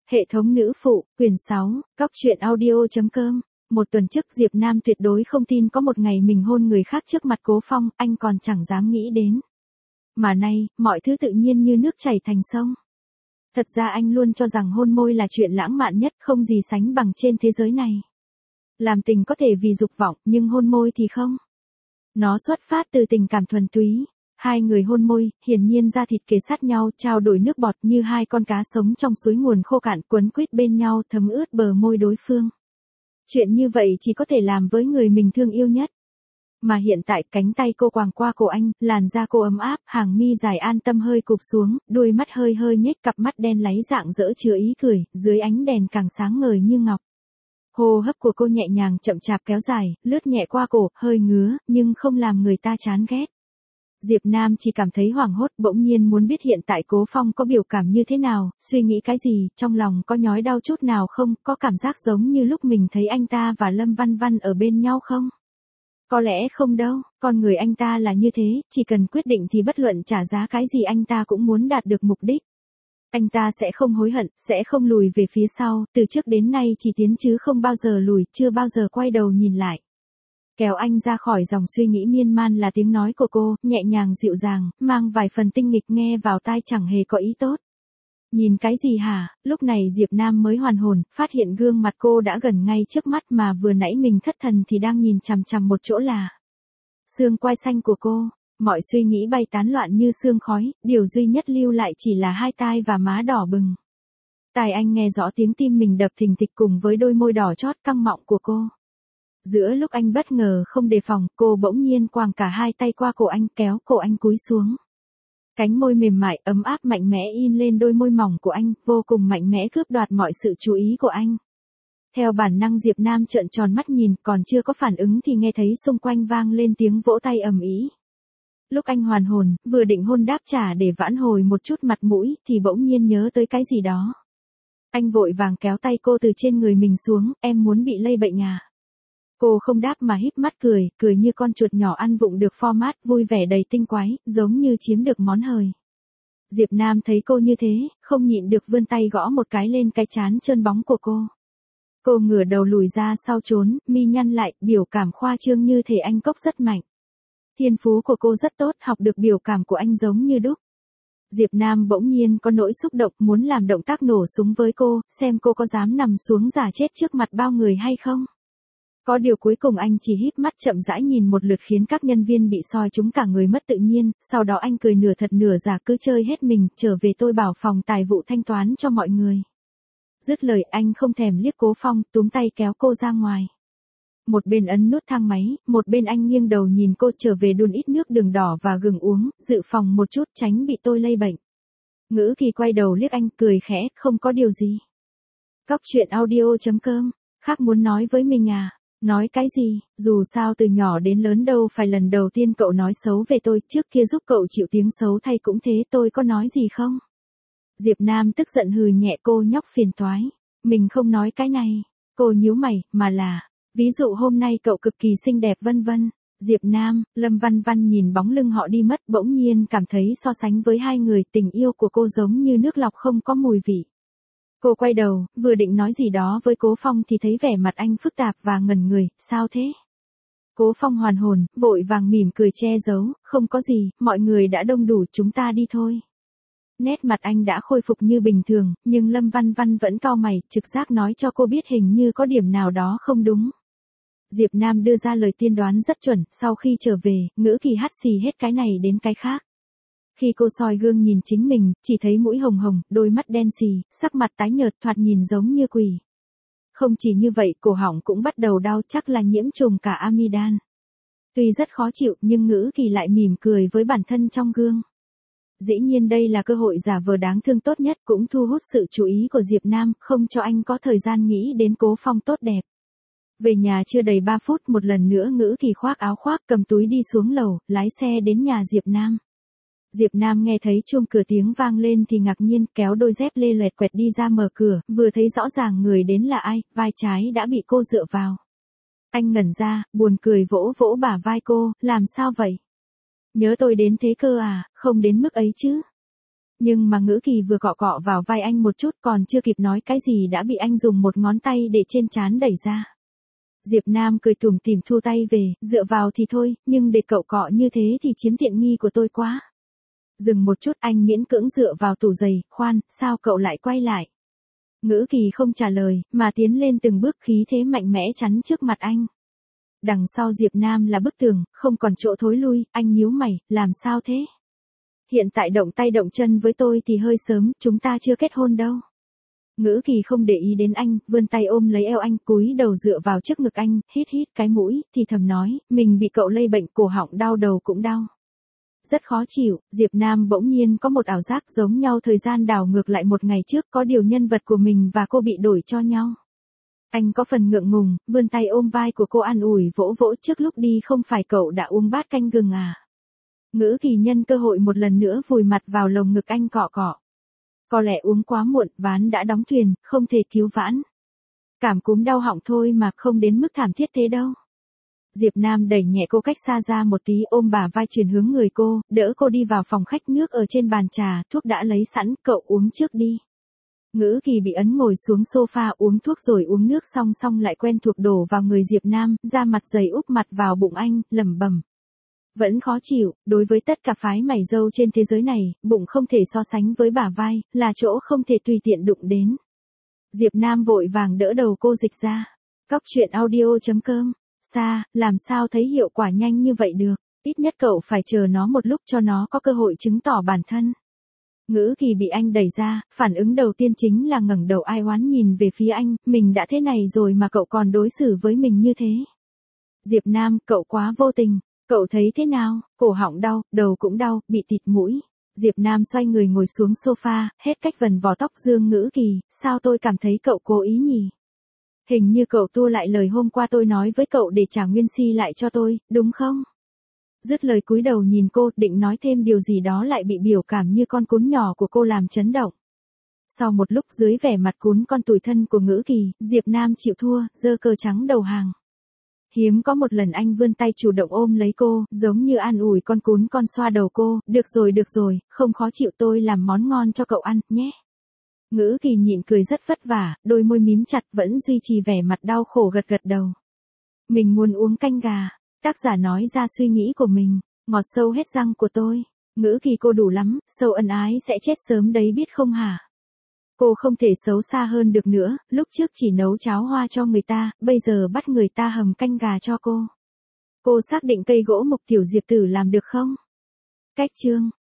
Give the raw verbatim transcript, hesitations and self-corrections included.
Hệ thống nữ phụ, quyển sáu, Cóc truyện audio.com. Một tuần trước Diệp Nam tuyệt đối không tin có một ngày mình hôn người khác trước mặt Cố Phong, anh còn chẳng dám nghĩ đến. Mà nay, mọi thứ tự nhiên như nước chảy thành sông. Thật ra anh luôn cho rằng hôn môi là chuyện lãng mạn nhất, không gì sánh bằng trên thế giới này. Làm tình có thể vì dục vọng, nhưng hôn môi thì không. Nó xuất phát từ tình cảm thuần túy. Hai người hôn môi, hiển nhiên da thịt kề sát nhau, trao đổi nước bọt như hai con cá sống trong suối nguồn khô cạn, quấn quýt bên nhau, thấm ướt bờ môi đối phương. Chuyện như vậy chỉ có thể làm với người mình thương yêu nhất. Mà hiện tại cánh tay cô quàng qua cổ anh, làn da cô ấm áp, hàng mi dài an tâm hơi cụp xuống, đuôi mắt hơi hơi nhếch, cặp mắt đen láy rạng rỡ chứa ý cười, dưới ánh đèn càng sáng ngời như ngọc. Hô hấp của cô nhẹ nhàng chậm chạp kéo dài, lướt nhẹ qua cổ, hơi ngứa, nhưng không làm người ta chán ghét. Diệp Nam chỉ cảm thấy hoảng hốt, bỗng nhiên muốn biết hiện tại Cố Phong có biểu cảm như thế nào, suy nghĩ cái gì, trong lòng có nhói đau chút nào không, có cảm giác giống như lúc mình thấy anh ta và Lâm Văn Văn ở bên nhau không? Có lẽ không đâu, con người anh ta là như thế, chỉ cần quyết định thì bất luận trả giá cái gì anh ta cũng muốn đạt được mục đích. Anh ta sẽ không hối hận, sẽ không lùi về phía sau, từ trước đến nay chỉ tiến chứ không bao giờ lùi, chưa bao giờ quay đầu nhìn lại. Kéo anh ra khỏi dòng suy nghĩ miên man là tiếng nói của cô, nhẹ nhàng dịu dàng, mang vài phần tinh nghịch, nghe vào tai chẳng hề có ý tốt. Nhìn cái gì hả? Lúc này Diệp Nam mới hoàn hồn, phát hiện gương mặt cô đã gần ngay trước mắt mà vừa nãy mình thất thần thì đang nhìn chằm chằm một chỗ là xương quai xanh của cô. Mọi suy nghĩ bay tán loạn như sương khói, điều duy nhất lưu lại chỉ là hai tai và má đỏ bừng. Tai anh nghe rõ tiếng tim mình đập thình thịch cùng với đôi môi đỏ chót căng mọng của cô. Giữa lúc anh bất ngờ không đề phòng, cô bỗng nhiên quàng cả hai tay qua cổ anh, kéo cổ anh cúi xuống. Cánh môi mềm mại, ấm áp mạnh mẽ in lên đôi môi mỏng của anh, vô cùng mạnh mẽ cướp đoạt mọi sự chú ý của anh. Theo bản năng Diệp Nam trợn tròn mắt nhìn, còn chưa có phản ứng thì nghe thấy xung quanh vang lên tiếng vỗ tay ầm ĩ. Lúc anh hoàn hồn, vừa định hôn đáp trả để vãn hồi một chút mặt mũi, thì bỗng nhiên nhớ tới cái gì đó. Anh vội vàng kéo tay cô từ trên người mình xuống, em muốn bị lây bệnh à? Cô không đáp mà híp mắt cười, cười như con chuột nhỏ ăn vụng được format, vui vẻ đầy tinh quái, giống như chiếm được món hời. Diệp Nam thấy cô như thế, không nhịn được vươn tay gõ một cái lên cái trán trơn bóng của cô. Cô ngửa đầu lùi ra sau trốn, mi nhăn lại, biểu cảm khoa trương như thể anh cốc rất mạnh. Thiên phú của cô rất tốt, học được biểu cảm của anh giống như đúc. Diệp Nam bỗng nhiên có nỗi xúc động, muốn làm động tác nổ súng với cô, xem cô có dám nằm xuống giả chết trước mặt bao người hay không. Có điều cuối cùng anh chỉ híp mắt chậm rãi nhìn một lượt khiến các nhân viên bị soi chúng cả người mất tự nhiên, sau đó anh cười nửa thật nửa giả, cứ chơi hết mình, trở về tôi bảo phòng tài vụ thanh toán cho mọi người. Dứt lời anh không thèm liếc Cố Phong, túm tay kéo cô ra ngoài. Một bên ấn nút thang máy, một bên anh nghiêng đầu nhìn cô, trở về đun ít nước đường đỏ và gừng uống, dự phòng một chút tránh bị tôi lây bệnh. Ngữ Kỳ quay đầu liếc anh, cười khẽ, không có điều gì. Cóc truyện audio.com, khác muốn nói với mình à? Nói cái gì, dù sao từ nhỏ đến lớn đâu phải lần đầu tiên cậu nói xấu về tôi, trước kia giúp cậu chịu tiếng xấu thay cũng thế, tôi có nói gì không? Diệp Nam tức giận hừ nhẹ, cô nhóc phiền toái. Mình không nói cái này. Cô nhíu mày, mà là, ví dụ hôm nay cậu cực kỳ xinh đẹp vân vân. Diệp Nam, Lâm Văn Văn nhìn bóng lưng họ đi mất, bỗng nhiên cảm thấy so sánh với hai người, tình yêu của cô giống như nước lọc không có mùi vị. Cô quay đầu, vừa định nói gì đó với Cố Phong thì thấy vẻ mặt anh phức tạp và ngẩn người, sao thế? Cố Phong hoàn hồn, vội vàng mỉm cười che giấu, không có gì, mọi người đã đông đủ, chúng ta đi thôi. Nét mặt anh đã khôi phục như bình thường, nhưng Lâm Văn Văn vẫn cau mày, trực giác nói cho cô biết hình như có điểm nào đó không đúng. Diệp Nam đưa ra lời tiên đoán rất chuẩn, sau khi trở về, Ngữ Kỳ hắt xì hết cái này đến cái khác. Khi cô soi gương nhìn chính mình, chỉ thấy mũi hồng hồng, đôi mắt đen xì, sắc mặt tái nhợt, thoạt nhìn giống như quỷ. Không chỉ như vậy, cổ họng cũng bắt đầu đau, chắc là nhiễm trùng cả amidan. Tuy rất khó chịu, nhưng Ngữ Kỳ lại mỉm cười với bản thân trong gương. Dĩ nhiên đây là cơ hội giả vờ đáng thương tốt nhất, cũng thu hút sự chú ý của Diệp Nam, không cho anh có thời gian nghĩ đến Cố Phong tốt đẹp. Về nhà chưa đầy ba phút, một lần nữa Ngữ Kỳ khoác áo khoác, cầm túi đi xuống lầu, lái xe đến nhà Diệp Nam. Diệp Nam nghe thấy chuông cửa tiếng vang lên thì ngạc nhiên, kéo đôi dép lê loẹt quẹt đi ra mở cửa, vừa thấy rõ ràng người đến là ai, vai trái đã bị cô dựa vào. Anh ngẩn ra, buồn cười vỗ vỗ bả vai cô, làm sao vậy? Nhớ tôi đến thế cơ à, không đến mức ấy chứ. Nhưng mà Ngữ Kỳ vừa cọ cọ vào vai anh một chút còn chưa kịp nói cái gì đã bị anh dùng một ngón tay để trên trán đẩy ra. Diệp Nam cười tủm tỉm thu tay về, dựa vào thì thôi, nhưng để cậu cọ như thế thì chiếm tiện nghi của tôi quá. Dừng một chút anh miễn cưỡng dựa vào tủ giày, khoan, sao cậu lại quay lại? Ngữ Kỳ không trả lời, mà tiến lên từng bước khí thế mạnh mẽ chắn trước mặt anh. Đằng sau Diệp Nam là bức tường, không còn chỗ thối lui, anh nhíu mày, làm sao thế? Hiện tại động tay động chân với tôi thì hơi sớm, chúng ta chưa kết hôn đâu. Ngữ Kỳ không để ý đến anh, vươn tay ôm lấy eo anh, cúi đầu dựa vào trước ngực anh, hít hít cái mũi, thì thầm nói, mình bị cậu lây bệnh cổ họng đau đầu cũng đau. Rất khó chịu, Diệp Nam bỗng nhiên có một ảo giác giống nhau thời gian đảo ngược lại một ngày trước có điều nhân vật của mình và cô bị đổi cho nhau. Anh có phần ngượng ngùng, vươn tay ôm vai của cô an ủi vỗ vỗ trước lúc đi không phải cậu đã uống bát canh gừng à. Ngữ Kỳ nhân cơ hội một lần nữa vùi mặt vào lồng ngực anh cọ cọ. Có lẽ uống quá muộn, ván đã đóng thuyền, không thể cứu vãn. Cảm cúm đau họng thôi mà không đến mức thảm thiết thế đâu. Diệp Nam đẩy nhẹ cô cách xa ra một tí ôm bả vai chuyển hướng người cô, đỡ cô đi vào phòng khách nước ở trên bàn trà, thuốc đã lấy sẵn, cậu uống trước đi. Ngữ Kỳ bị ấn ngồi xuống sofa uống thuốc rồi uống nước xong xong lại quen thuộc đổ vào người Diệp Nam, da mặt dày úp mặt vào bụng anh, lẩm bẩm. Vẫn khó chịu, đối với tất cả phái mày râu trên thế giới này, bụng không thể so sánh với bả vai, là chỗ không thể tùy tiện đụng đến. Diệp Nam vội vàng đỡ đầu cô dịch ra. Cóc truyện audio chấm com. Xa, làm sao thấy hiệu quả nhanh như vậy được, ít nhất cậu phải chờ nó một lúc cho nó có cơ hội chứng tỏ bản thân. Ngữ Kỳ bị anh đẩy ra, phản ứng đầu tiên chính là ngẩng đầu ai oán nhìn về phía anh, mình đã thế này rồi mà cậu còn đối xử với mình như thế. Diệp Nam, cậu quá vô tình, cậu thấy thế nào, cổ họng đau, đầu cũng đau, bị tịt mũi. Diệp Nam xoay người ngồi xuống sofa, hết cách vần vò tóc dương Ngữ Kỳ, sao tôi cảm thấy cậu cố ý nhỉ? Hình như cậu tua lại lời hôm qua tôi nói với cậu để trả nguyên si lại cho tôi, đúng không? Dứt lời cúi đầu nhìn cô, định nói thêm điều gì đó lại bị biểu cảm như con cún nhỏ của cô làm chấn động. Sau một lúc dưới vẻ mặt cún con tủi thân của Ngữ Kỳ, Diệp Nam chịu thua, giơ cờ trắng đầu hàng. Hiếm có một lần anh vươn tay chủ động ôm lấy cô, giống như an ủi con cún con xoa đầu cô, được rồi được rồi, không khó chịu tôi làm món ngon cho cậu ăn, nhé. Ngữ Kỳ nhịn cười rất vất vả, đôi môi mím chặt vẫn duy trì vẻ mặt đau khổ gật gật đầu. Mình muốn uống canh gà, tác giả nói ra suy nghĩ của mình, ngọt sâu hết răng của tôi. Ngữ Kỳ cô đủ lắm, sâu ân ái sẽ chết sớm đấy biết không hả? Cô không thể xấu xa hơn được nữa, lúc trước chỉ nấu cháo hoa cho người ta, bây giờ bắt người ta hầm canh gà cho cô. Cô xác định cây gỗ mục tiểu Diệp Tử làm được không? Cách chương